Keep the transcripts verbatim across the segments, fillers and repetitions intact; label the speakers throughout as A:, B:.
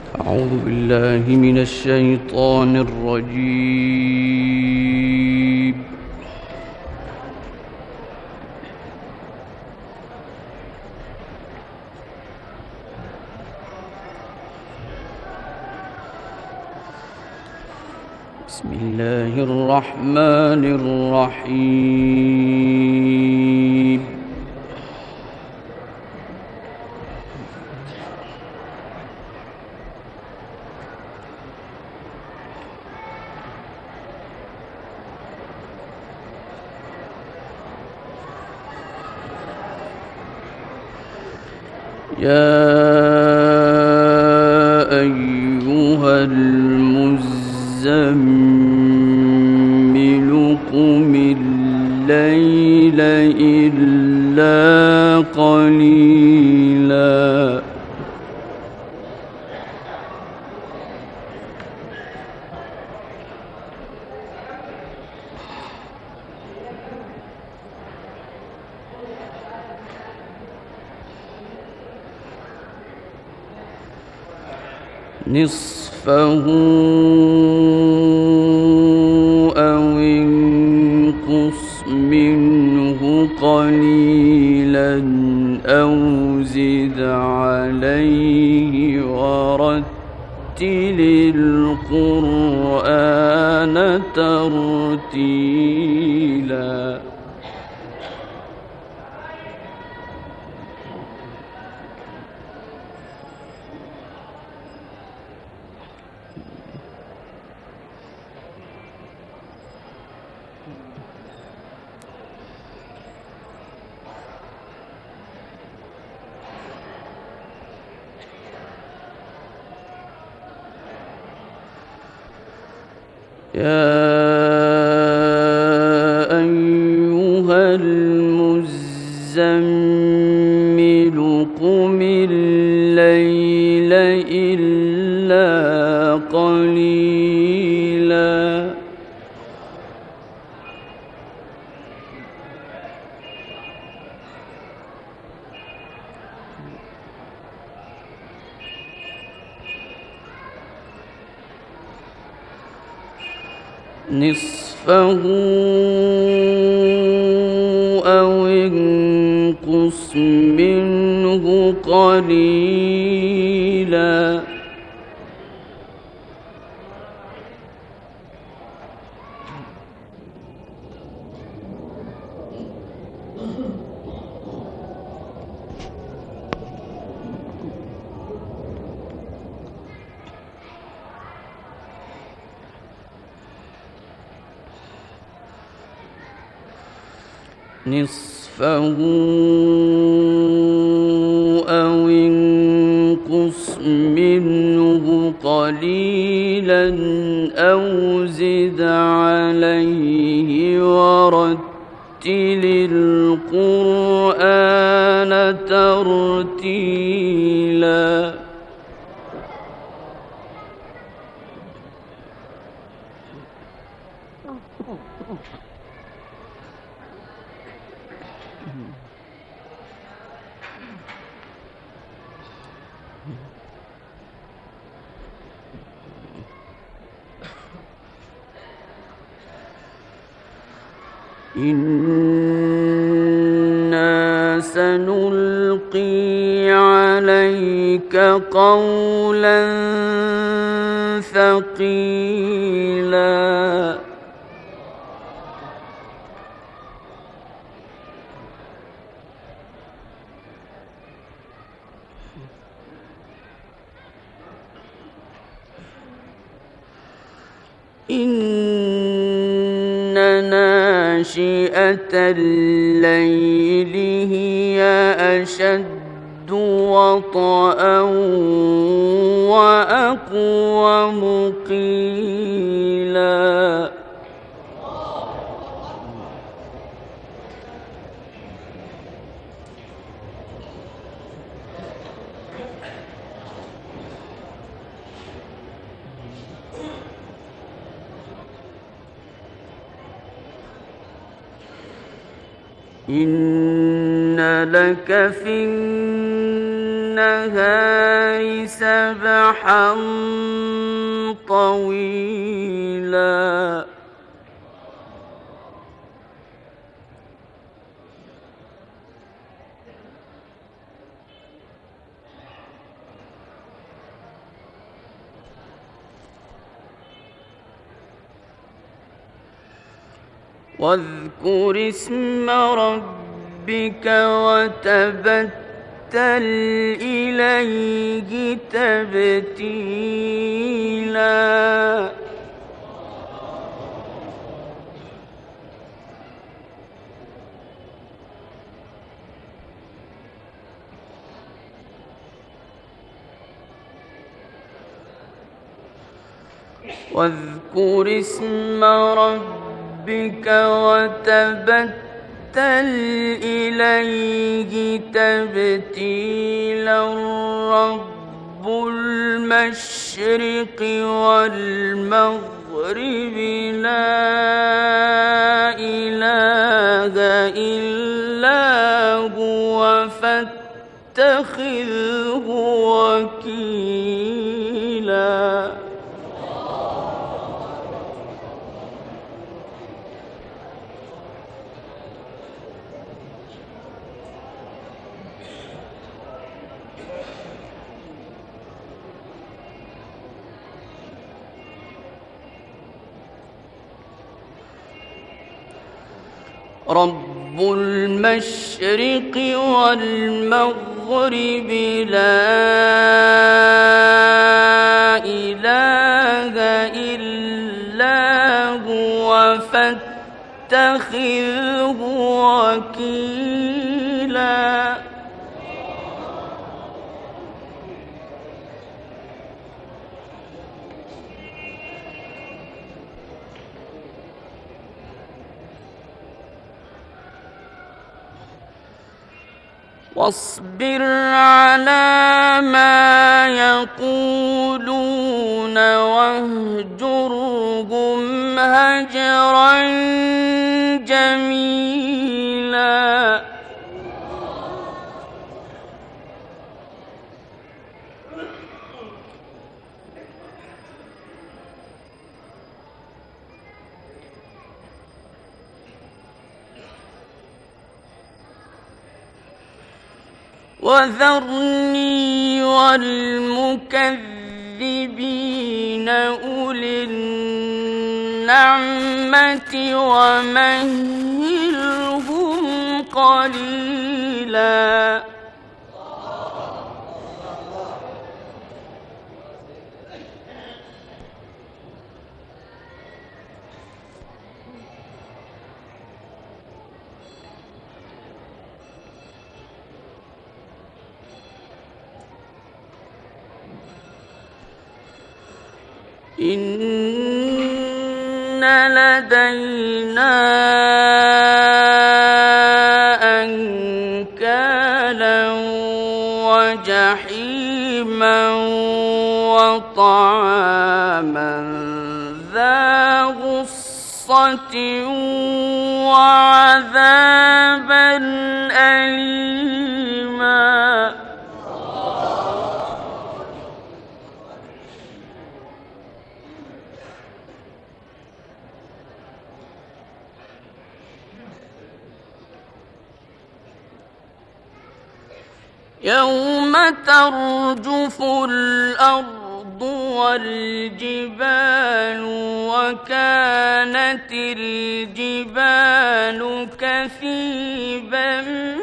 A: أعوذ بالله من الشيطان الرجيم. بسم الله الرحمن الرحيم. يا أيها المزمل قم الليل إلا قليلا نصفه أو انقص منه قليلا أو زد عليه ورتل القرآن ترتيلا. يا أيها المزمل قم الليل إلا قليلا نصفه أو انقص منه قليلا نصفه أو انقص منه قليلا أو زد عليه ورتل القرآن ترتيلا. إنا سنلقي عليك قولا ثقيلا. إن ناشئة الليل هي أشد وطئا وأقوم قيلا. إن لك في النهار سبحا طويلا واذكر اسم ربك وتبتل إليه تبتيلا واذكر اسم ربك وتبتل إليه تبتيلا رب المشرق والمغرب لا إله إلا هو فاتخذه وكيلا رب المشرق والمغرب لا إله إلا هو فاتخذه وكيلا واصبر على ما يقولون واهجرهم هجرا جميلا وذرني والمكذبين أولي النعمة ومهلهم قليلا إن لدينا أنكالا وجحيما وطعاما ذا غصة وعذابا أليما يوم ترجف الأرض والجبال وكانت الجبال كثيبا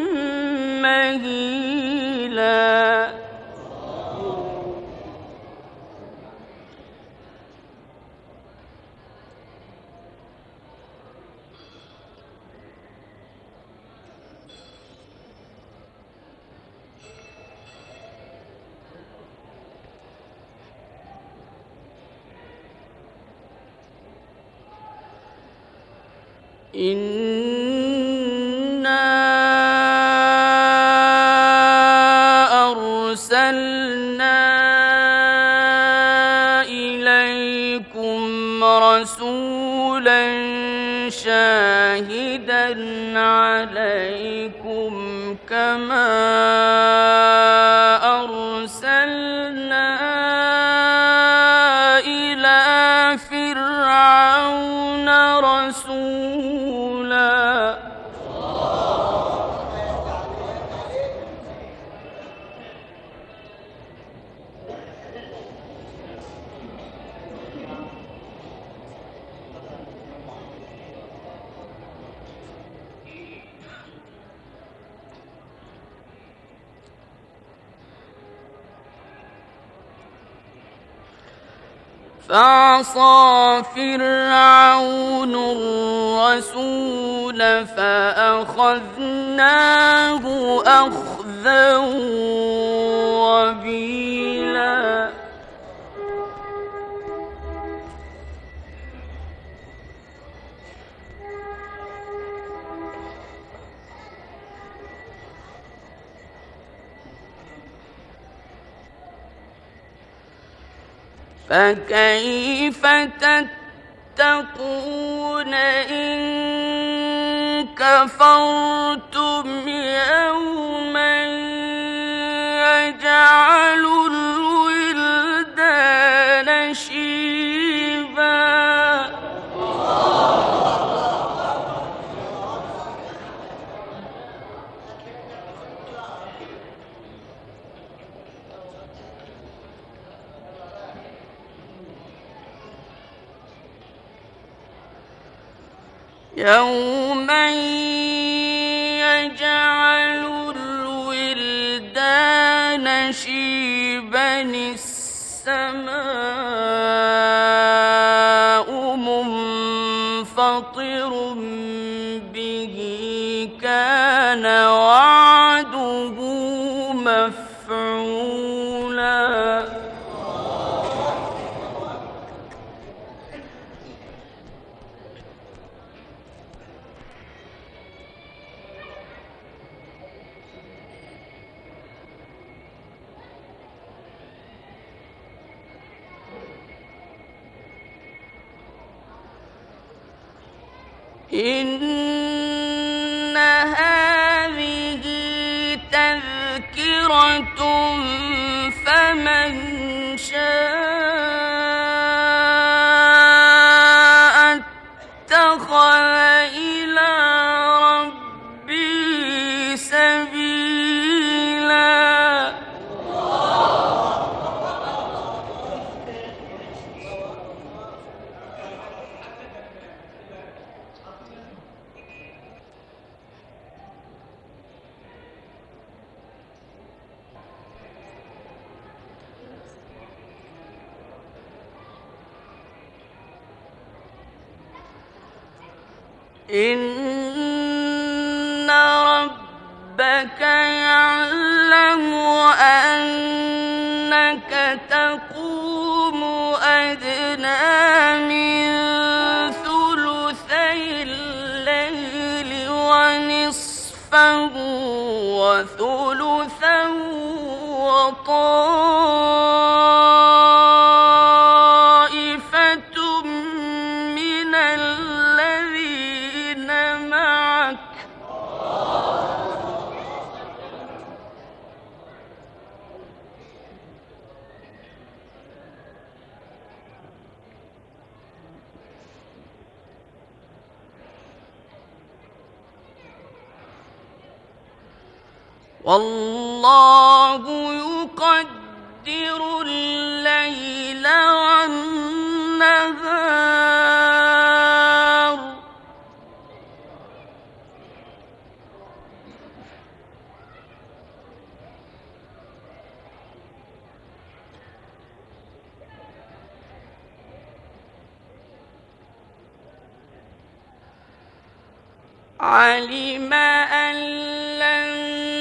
A: مهيلا إنا أرسلنا إليكم رسولا شاهدا عليكم كما فعصى فرعون الرسول فأخذناه أخذا وبيلا. فكيف تتقون إن كفرتم يوما يجعل الولدان شيبا. يوما يجعل الولدان شيبا السماء منفطر به كان وعده مفعولا. إن هذه تذكرة فمن شاء اتخذ إلى ربه سبيلا. إن ربك يعلم أنك تقوم أدنى من ثلثي الليل ونصفه وثلثا وطائفة من الذين معك والله يقدر الليل والنهار علم أن لن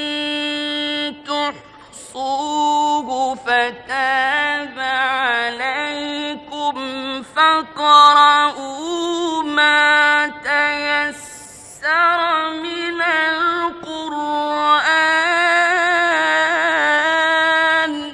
A: تحصوه فتاب عليكم فاقرؤوا ما تيسر من القرآن.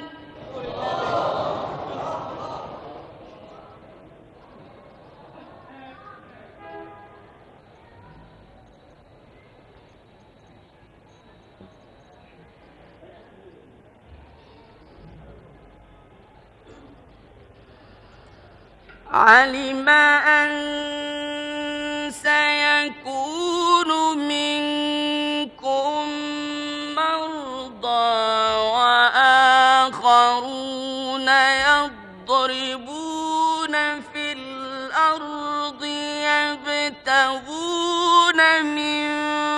A: علم أن سيكون منكم مرضى وآخرون يضربون في الأرض يبتغون من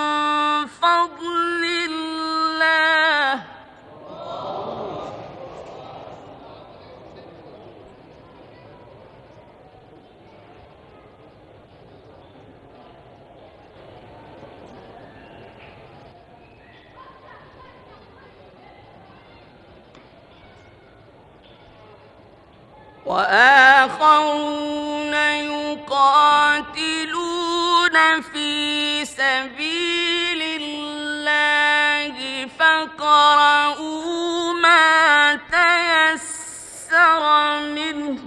A: فضل الله وآخرون يقاتلون في سبيل الله فاقرؤوا ما تيسر منه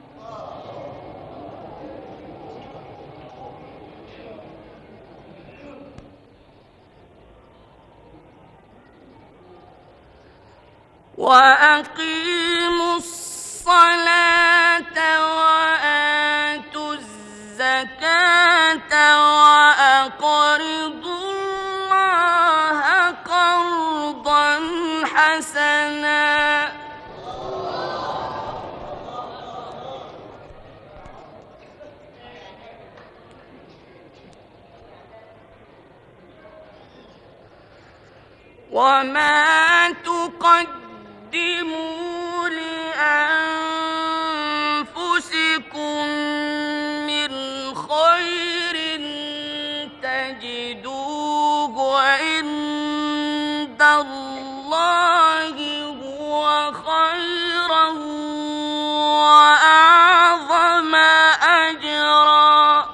A: وأقيموا الصلاة وآتوا الزكاة وأقرضوا الله قرضا حسنا وما تقدموا لأنفسكم من خير تجدوه عند الله هو خيرا وأعظم أجرا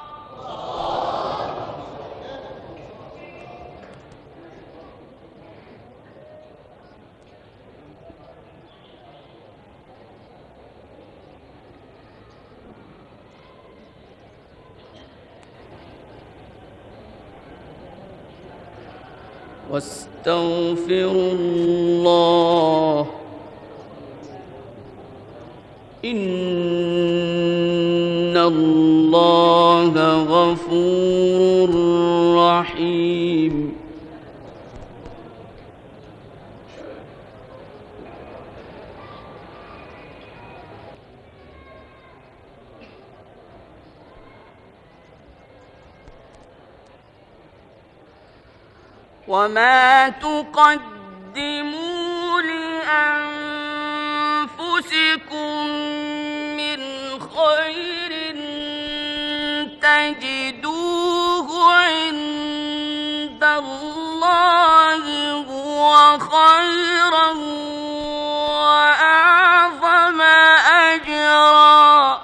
A: واستغفروا الله إن الله غفور رحيم وما تقدموا لأنفسكم من خير تجدوه عند الله هو خيرا وأعظم أجرا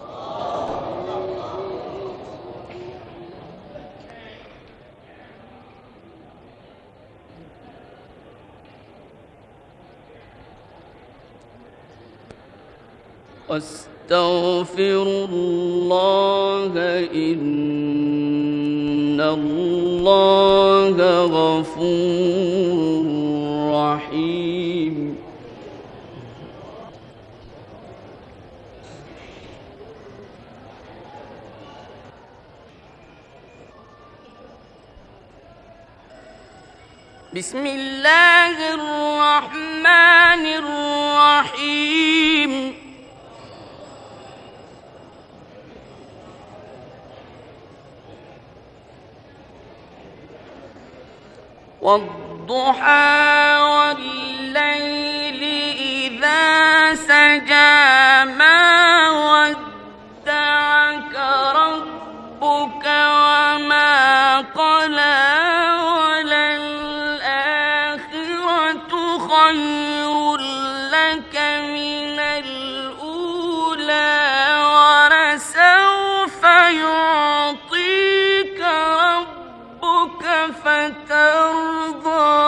A: واستغفروا الله إن الله غفور رحيم بسم الله الرحمن الرحيم والضحى والليل إذا سجى ما ودعك ربك وما قلى وللآخرة خير لك من الأولى ولسوف يعطيك ربك فترضى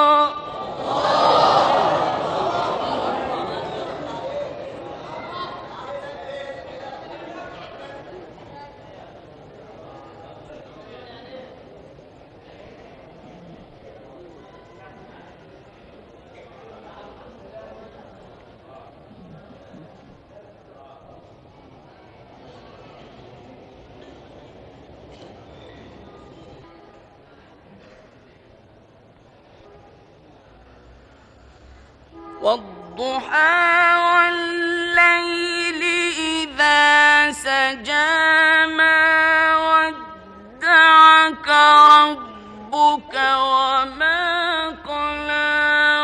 A: والضحى والليل إذا سجى ما ودعك ربك وما قلى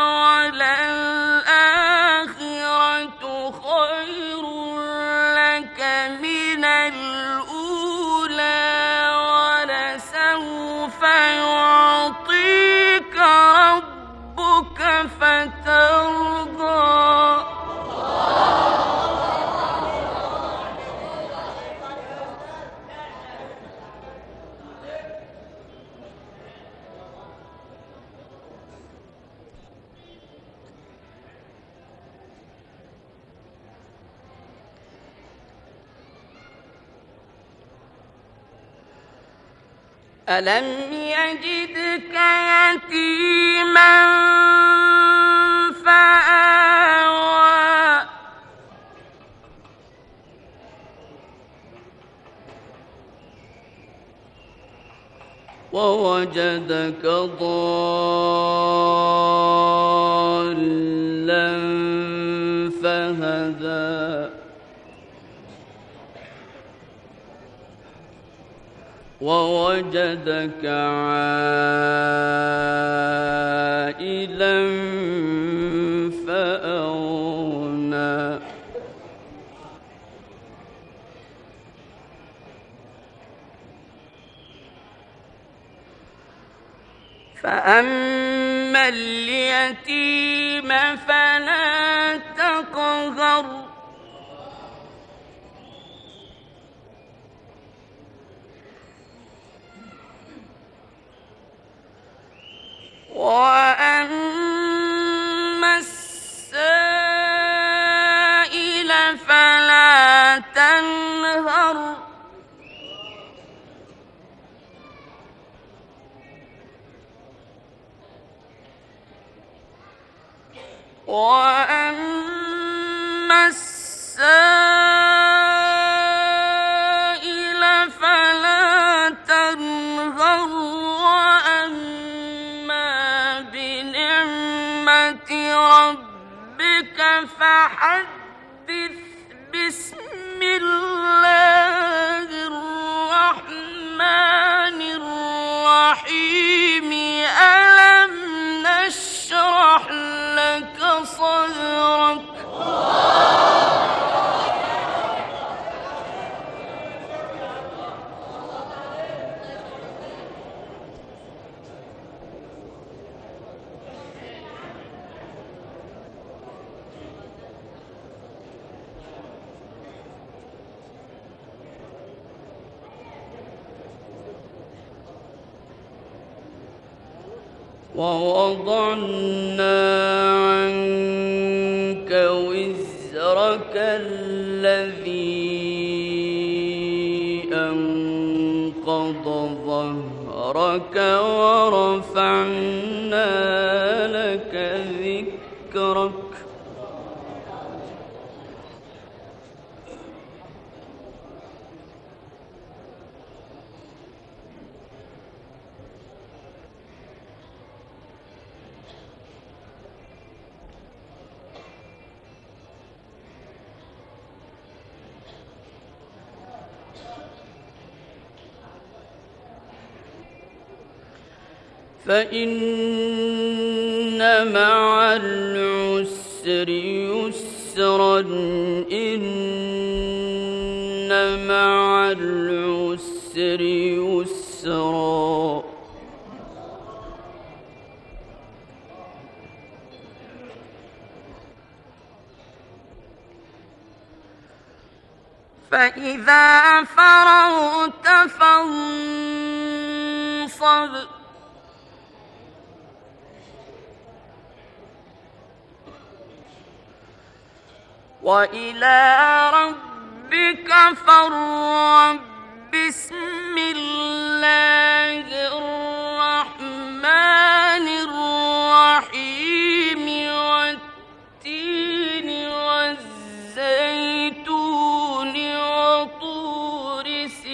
A: وللآخرة خير لك من الأولى ولسوف يعطيك ربك فترضى ألم يجدك يتيما فآوى ووجدك ضالا فهدى ووجدك عائلا فأغنى فأما اليتيم فلا تقهر وأما السائل فلا تنهر وأما السائل فلا تنهر وأما بنعمة ربك فحدث بسم الله الرحمن الرحيم ألم نشرح لك صدرك ووضعنا عنك وزرك الذي أنقض ظهرك ورفعنا لك ذكرك فإن مع العسر يسرا إن مع العسر يسرا فإذا فرغت فانصب وإلى ربك فارغب بسم الله الرحمن الرحيم والتين والزيتون وطور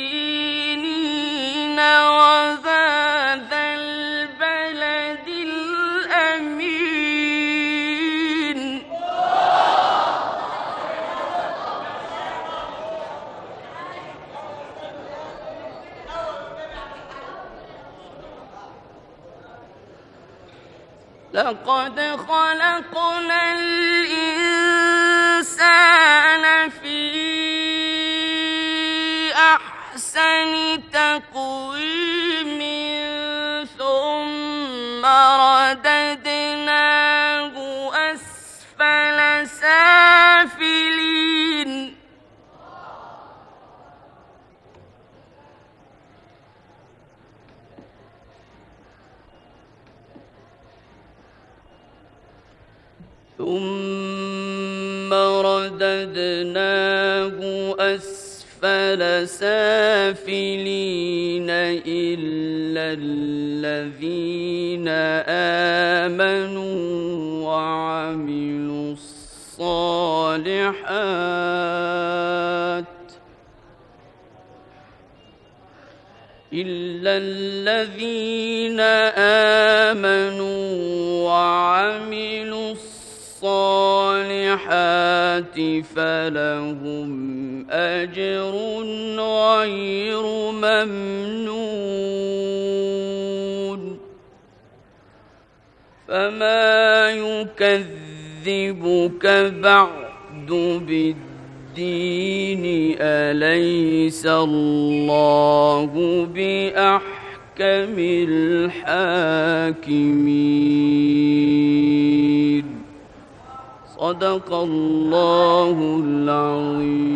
A: سينين وهذا البلد الأمين لقد خلقنا الإنسان في أحسن تقويم ثم رددناه أسفل سافلين ثم رددناه أسفل أسفل سافلين إلا الذين آمنوا وعملوا الصالحات إلا الذين آمنوا وعملوا الصالحات فلهم أجر غير ممنون فما يكذبك بعد بالدين أليس الله بأحكم الحاكمين صدق الله العظيم.